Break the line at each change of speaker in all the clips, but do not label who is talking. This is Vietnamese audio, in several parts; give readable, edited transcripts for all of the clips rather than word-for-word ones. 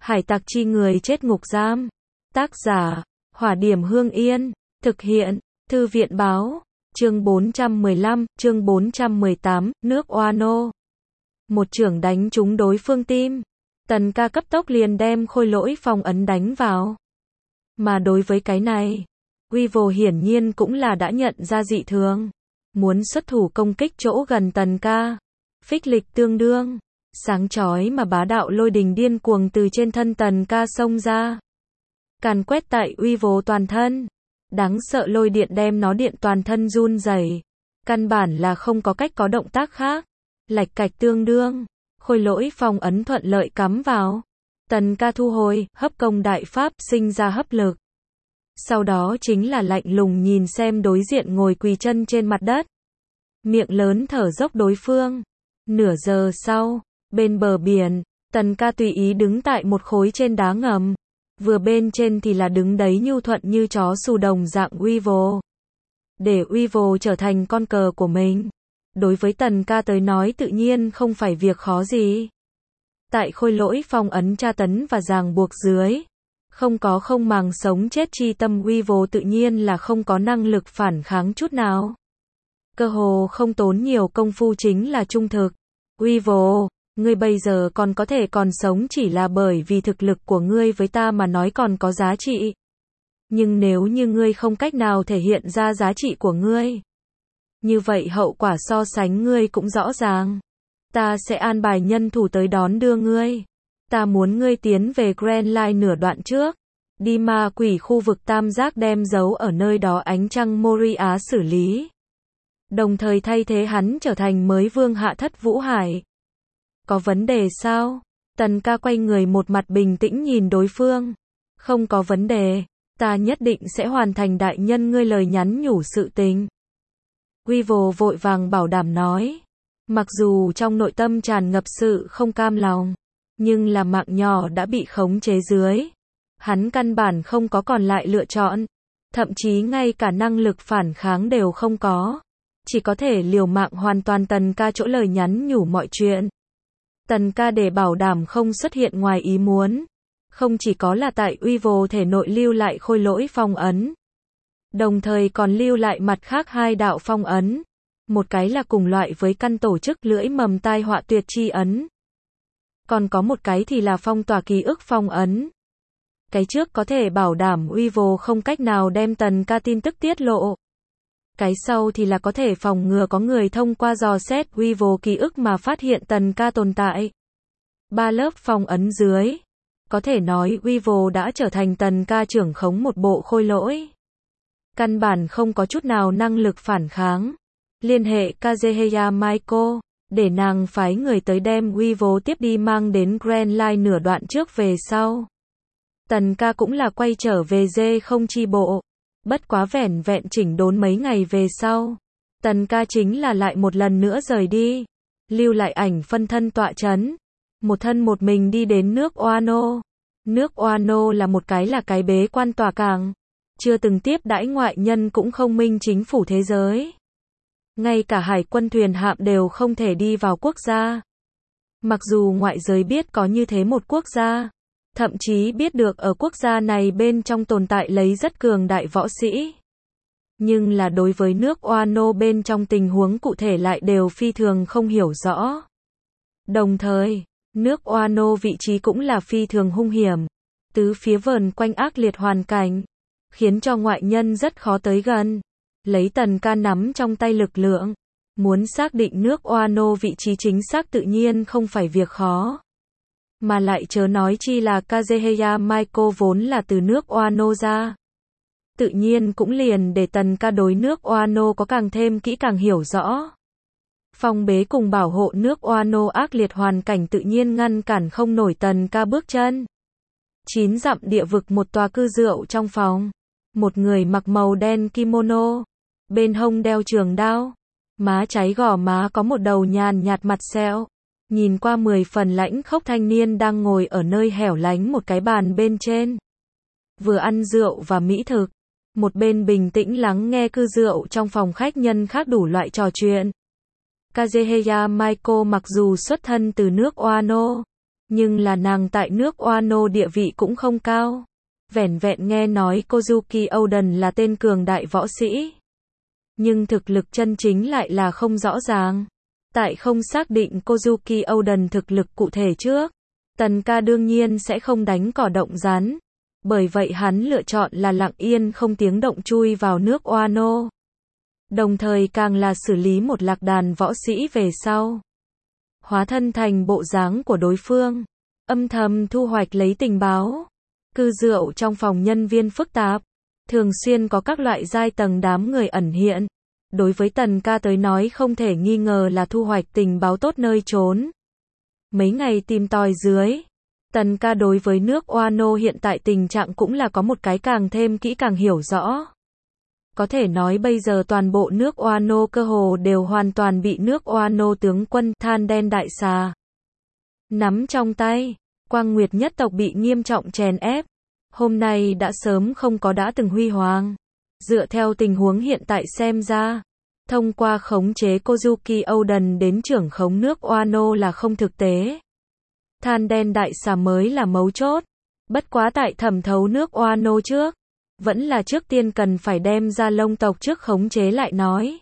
Hải tặc chi người chết ngục giam. Tác giả, Hỏa Điểm Hương Yên. Thực hiện, Thư viện Báo. Chương 415, chương 418, nước Wano. Một chưởng đánh trúng đối phương tim. Tần ca cấp tốc liền đem khôi lỗi phong ấn đánh vào. Mà đối với cái này, Weevil hiển nhiên cũng là đã nhận ra dị thường. Muốn xuất thủ công kích chỗ gần tần ca. Phích lịch tương đương. Sáng chói mà bá đạo lôi đình điên cuồng từ trên thân tần ca xông ra. Càn quét tại Weevil toàn thân. Đáng sợ lôi điện đem nó điện toàn thân run rẩy. Căn bản là không có cách có động tác khác. Lạch cạch tương đương. Khôi lỗi phong ấn thuận lợi cắm vào. Tần ca thu hồi, hấp công đại pháp, sinh ra hấp lực. Sau đó chính là lạnh lùng nhìn xem đối diện ngồi quỳ chân trên mặt đất. Miệng lớn thở dốc đối phương. Nửa giờ sau, bên bờ biển, tần ca tùy ý đứng tại một khối trên đá ngầm. Vừa bên trên thì là đứng đấy nhu thuận như chó xù đồng dạng Weevil. Để Weevil trở thành con cờ của mình. Đối với tần ca tới nói tự nhiên không phải việc khó gì. Tại khôi lỗi phong ấn tra tấn và ràng buộc dưới. Không màng sống chết chi tâm Weevil tự nhiên là không có năng lực phản kháng chút nào. Cơ hồ không tốn nhiều công phu chính là trung thực. Weevil, ngươi bây giờ còn có thể còn sống chỉ là bởi vì thực lực của ngươi với ta mà nói còn có giá trị. Nhưng nếu như ngươi không cách nào thể hiện ra giá trị của ngươi, như vậy hậu quả so sánh ngươi cũng rõ ràng. Ta sẽ an bài nhân thủ tới đón đưa ngươi. Ta muốn ngươi tiến về Grand Line nửa đoạn trước. Đi ma quỷ khu vực tam giác đem giấu ở nơi đó ánh trăng Moria xử lý. Đồng thời thay thế hắn trở thành mới vương hạ thất Vũ Hải. Có vấn đề sao? Tần ca quay người một mặt bình tĩnh nhìn đối phương. Không có vấn đề. Ta nhất định sẽ hoàn thành đại nhân ngươi lời nhắn nhủ sự tình. Weevil vội vàng bảo đảm nói. Mặc dù trong nội tâm tràn ngập sự không cam lòng. Nhưng là mạng nhỏ đã bị khống chế dưới. Hắn căn bản không có còn lại lựa chọn. Thậm chí ngay cả năng lực phản kháng đều không có. Chỉ có thể liều mạng hoàn toàn tần ca chỗ lời nhắn nhủ mọi chuyện. Tần ca để bảo đảm không xuất hiện ngoài ý muốn. Không chỉ có là tại Weevil thể nội lưu lại khôi lỗi phong ấn. Đồng thời còn lưu lại mặt khác hai đạo phong ấn. Một cái là cùng loại với căn tổ chức lưỡi mầm tai họa tuyệt chi ấn. Còn có một cái thì là phong tỏa ký ức phong ấn. Cái trước có thể bảo đảm Weevil không cách nào đem tần ca tin tức tiết lộ. Cái sau thì là có thể phòng ngừa có người thông qua dò xét Weevil ký ức mà phát hiện tần ca tồn tại. 3 lớp phong ấn dưới. Có thể nói Weevil đã trở thành tần ca trưởng khống một bộ khôi lỗi. Căn bản không có chút nào năng lực phản kháng. Liên hệ Kazuhaya Maiko, để nàng phái người tới đem Weevil tiếp đi mang đến Grand Line nửa đoạn trước về sau. Tần ca cũng là quay trở về dê không chi bộ. Bất quá vẻn vẹn chỉnh đốn mấy ngày về sau. Tần ca chính là lại một lần nữa rời đi. Lưu lại ảnh phân thân tọa chấn. Một thân một mình đi đến nước Wano. Nước Wano là một cái bế quan tòa cảng. Chưa từng tiếp đãi ngoại nhân cũng không minh chính phủ thế giới. Ngay cả hải quân thuyền hạm đều không thể đi vào quốc gia. Mặc dù ngoại giới biết có như thế một quốc gia. Thậm chí biết được ở quốc gia này bên trong tồn tại lấy rất cường đại võ sĩ. Nhưng là đối với nước Wano bên trong tình huống cụ thể lại đều phi thường không hiểu rõ. Đồng thời, nước Wano vị trí cũng là phi thường hung hiểm. Tứ phía vờn quanh ác liệt hoàn cảnh. Khiến cho ngoại nhân rất khó tới gần. Lấy tần ca nắm trong tay lực lượng. Muốn xác định nước Wano vị trí chính xác tự nhiên không phải việc khó. Mà lại chớ nói chi là Kazuhaya Maiko vốn là từ nước Wano ra. Tự nhiên cũng liền để tần ca đối nước Wano có càng thêm kỹ càng hiểu rõ. Phong bế cùng bảo hộ nước Wano ác liệt hoàn cảnh tự nhiên ngăn cản không nổi tần ca bước chân. 9 dặm địa vực một tòa cư rượu trong phòng. Một người mặc màu đen kimono. Bên hông đeo trường đao. Má trái gò má có một đầu nhàn nhạt mặt sẹo. Nhìn qua 10 phần lãnh khốc thanh niên đang ngồi ở nơi hẻo lánh một cái bàn bên trên. Vừa ăn rượu và mỹ thực. Một bên bình tĩnh lắng nghe cư rượu trong phòng khách nhân khác đủ loại trò chuyện. Kazuhaya Maiko mặc dù xuất thân từ nước Wano. Nhưng là nàng tại nước Wano địa vị cũng không cao. Vẻn vẹn nghe nói Kozuki Oden là tên cường đại võ sĩ. Nhưng thực lực chân chính lại là không rõ ràng. Tại không xác định Kozuki Oden thực lực cụ thể trước, Tần ca đương nhiên sẽ không đánh cỏ động rắn. Bởi vậy hắn lựa chọn là lặng yên không tiếng động chui vào nước Wano. Đồng thời càng là xử lý một lạc đàn võ sĩ về sau. Hóa thân thành bộ dáng của đối phương. Âm thầm thu hoạch lấy tình báo. Cư rượu trong phòng nhân viên phức tạp. Thường xuyên có các loại giai tầng đám người ẩn hiện. Đối với Tần ca tới nói không thể nghi ngờ là thu hoạch tình báo tốt nơi trốn. Mấy ngày tìm tòi dưới. Tần ca đối với nước Wano hiện tại tình trạng cũng là có một cái càng thêm kỹ càng hiểu rõ. Có thể nói bây giờ toàn bộ nước Wano cơ hồ đều hoàn toàn bị nước Wano tướng quân Than Đen Đại Xà nắm trong tay. Quang Nguyệt nhất tộc bị nghiêm trọng chèn ép. Hôm nay đã sớm không có đã từng huy hoàng. Dựa theo tình huống hiện tại xem ra, thông qua khống chế Kozuki Oden đến trưởng khống nước Wano là không thực tế. Than Đen Đại Xà mới là mấu chốt. Bất quá tại thẩm thấu nước Wano trước, vẫn là trước tiên cần phải đem ra Long tộc trước khống chế lại nói.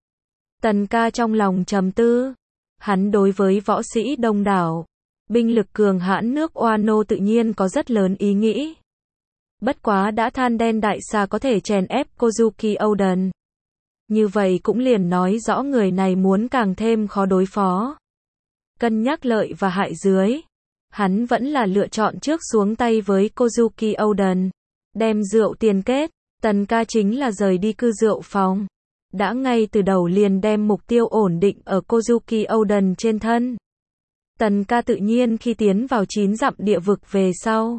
Tần ca trong lòng trầm tư. Hắn đối với võ sĩ đông đảo, binh lực cường hãn nước Wano tự nhiên có rất lớn ý nghĩ. Bất quá đã Than Đen Đại Xà có thể chèn ép Kozuki Oden. Như vậy cũng liền nói rõ người này muốn càng thêm khó đối phó. Cân nhắc lợi và hại dưới, hắn vẫn là lựa chọn trước xuống tay với Kozuki Oden. Đem rượu tiền kết, Tần ca chính là rời đi cư rượu phòng. Đã ngay từ đầu liền đem mục tiêu ổn định ở Kozuki Oden trên thân. Tần ca tự nhiên khi tiến vào 9 dặm địa vực về sau,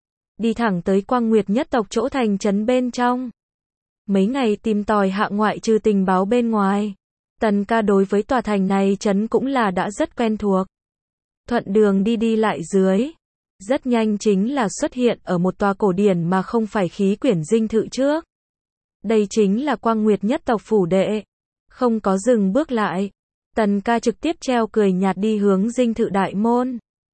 đi thẳng tới Quang Nguyệt nhất tộc chỗ thành trấn bên trong. Mấy ngày tìm tòi hạ ngoại trừ tình báo bên ngoài, Tần ca đối với tòa thành này trấn cũng là đã rất quen thuộc. Thuận đường đi lại dưới, rất nhanh chính là xuất hiện ở một tòa cổ điển mà không phải khí quyển dinh thự trước. Đây chính là Quang Nguyệt nhất tộc phủ đệ. Không có dừng bước lại, Tần ca trực tiếp treo cười nhạt đi hướng dinh thự đại môn.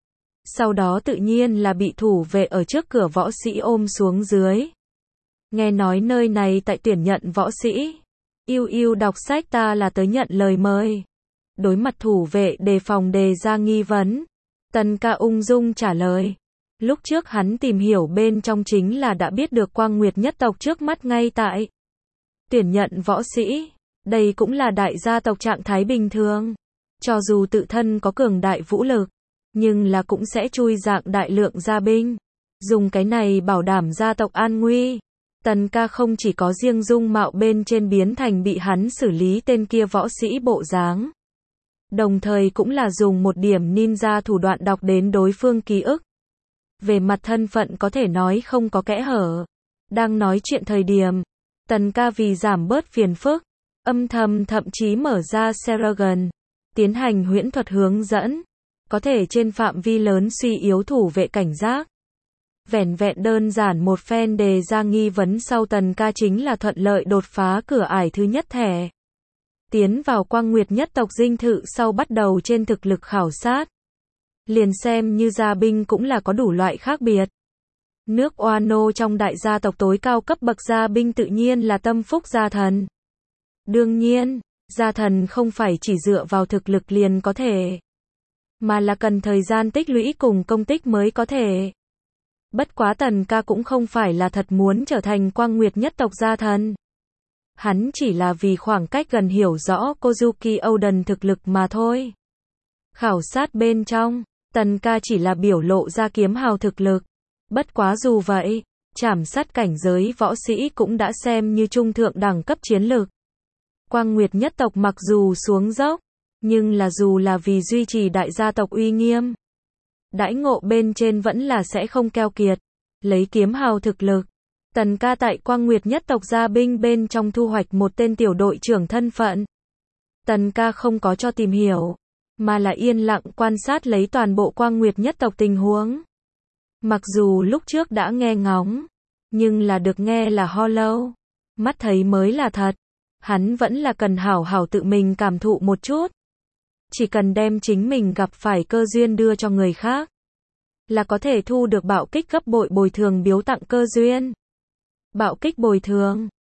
Sau đó tự nhiên là bị thủ vệ ở trước cửa võ sĩ ôm xuống dưới. Nghe nói nơi này tại tuyển nhận võ sĩ. Yêu đọc sách ta là tới nhận lời mời. Đối mặt thủ vệ đề phòng đề ra nghi vấn, Tần ca ung dung trả lời. Lúc trước hắn tìm hiểu bên trong chính là đã biết được Quang Nguyệt nhất tộc trước mắt ngay tại tuyển nhận võ sĩ. Đây cũng là đại gia tộc trạng thái bình thường. Cho dù tự thân có cường đại vũ lực, nhưng là cũng sẽ chui dạng đại lượng gia binh. Dùng cái này bảo đảm gia tộc an nguy. Tần ca không chỉ có riêng dung mạo bên trên biến thành bị hắn xử lý tên kia võ sĩ bộ dáng. Đồng thời cũng là dùng một điểm ninja thủ đoạn đọc đến đối phương ký ức. Về mặt thân phận có thể nói không có kẽ hở. Đang nói chuyện thời điểm, Tần ca vì giảm bớt phiền phức, âm thầm thậm chí mở ra Seragon, tiến hành huyễn thuật hướng dẫn, có thể trên phạm vi lớn suy yếu thủ vệ cảnh giác. Vẻn vẹn đơn giản một phen đề ra nghi vấn sau Tần ca chính là thuận lợi đột phá cửa ải thứ nhất thẻ. Tiến vào Quang Nguyệt nhất tộc dinh thự sau bắt đầu trên thực lực khảo sát. Liền xem như gia binh cũng là có đủ loại khác biệt. Nước Wano trong đại gia tộc tối cao cấp bậc gia binh tự nhiên là tâm phúc gia thần. Đương nhiên, gia thần không phải chỉ dựa vào thực lực liền có thể, mà là cần thời gian tích lũy cùng công tích mới có thể. Bất quá Tần ca cũng không phải là thật muốn trở thành Quang Nguyệt nhất tộc gia thần. Hắn chỉ là vì khoảng cách gần hiểu rõ Kozuki Oden thực lực mà thôi. Khảo sát bên trong, Tần ca chỉ là biểu lộ ra kiếm hào thực lực. Bất quá dù vậy, trảm sát cảnh giới võ sĩ cũng đã xem như trung thượng đẳng cấp chiến lược. Quang Nguyệt nhất tộc mặc dù xuống dốc, nhưng là dù là vì duy trì đại gia tộc uy nghiêm, đãi ngộ bên trên vẫn là sẽ không keo kiệt. Lấy kiếm hào thực lực, Tần ca tại Quang Nguyệt nhất tộc gia binh bên trong thu hoạch một tên tiểu đội trưởng thân phận. Tần ca không có cho tìm hiểu, mà là yên lặng quan sát lấy toàn bộ Quang Nguyệt nhất tộc tình huống. Mặc dù lúc trước đã nghe ngóng, nhưng là được nghe là ho lâu, mắt thấy mới là thật. Hắn vẫn là cần hảo hảo tự mình cảm thụ một chút. Chỉ cần đem chính mình gặp phải cơ duyên đưa cho người khác, là có thể thu được bạo kích gấp bội bồi thường biếu tặng cơ duyên. Bạo kích bồi thường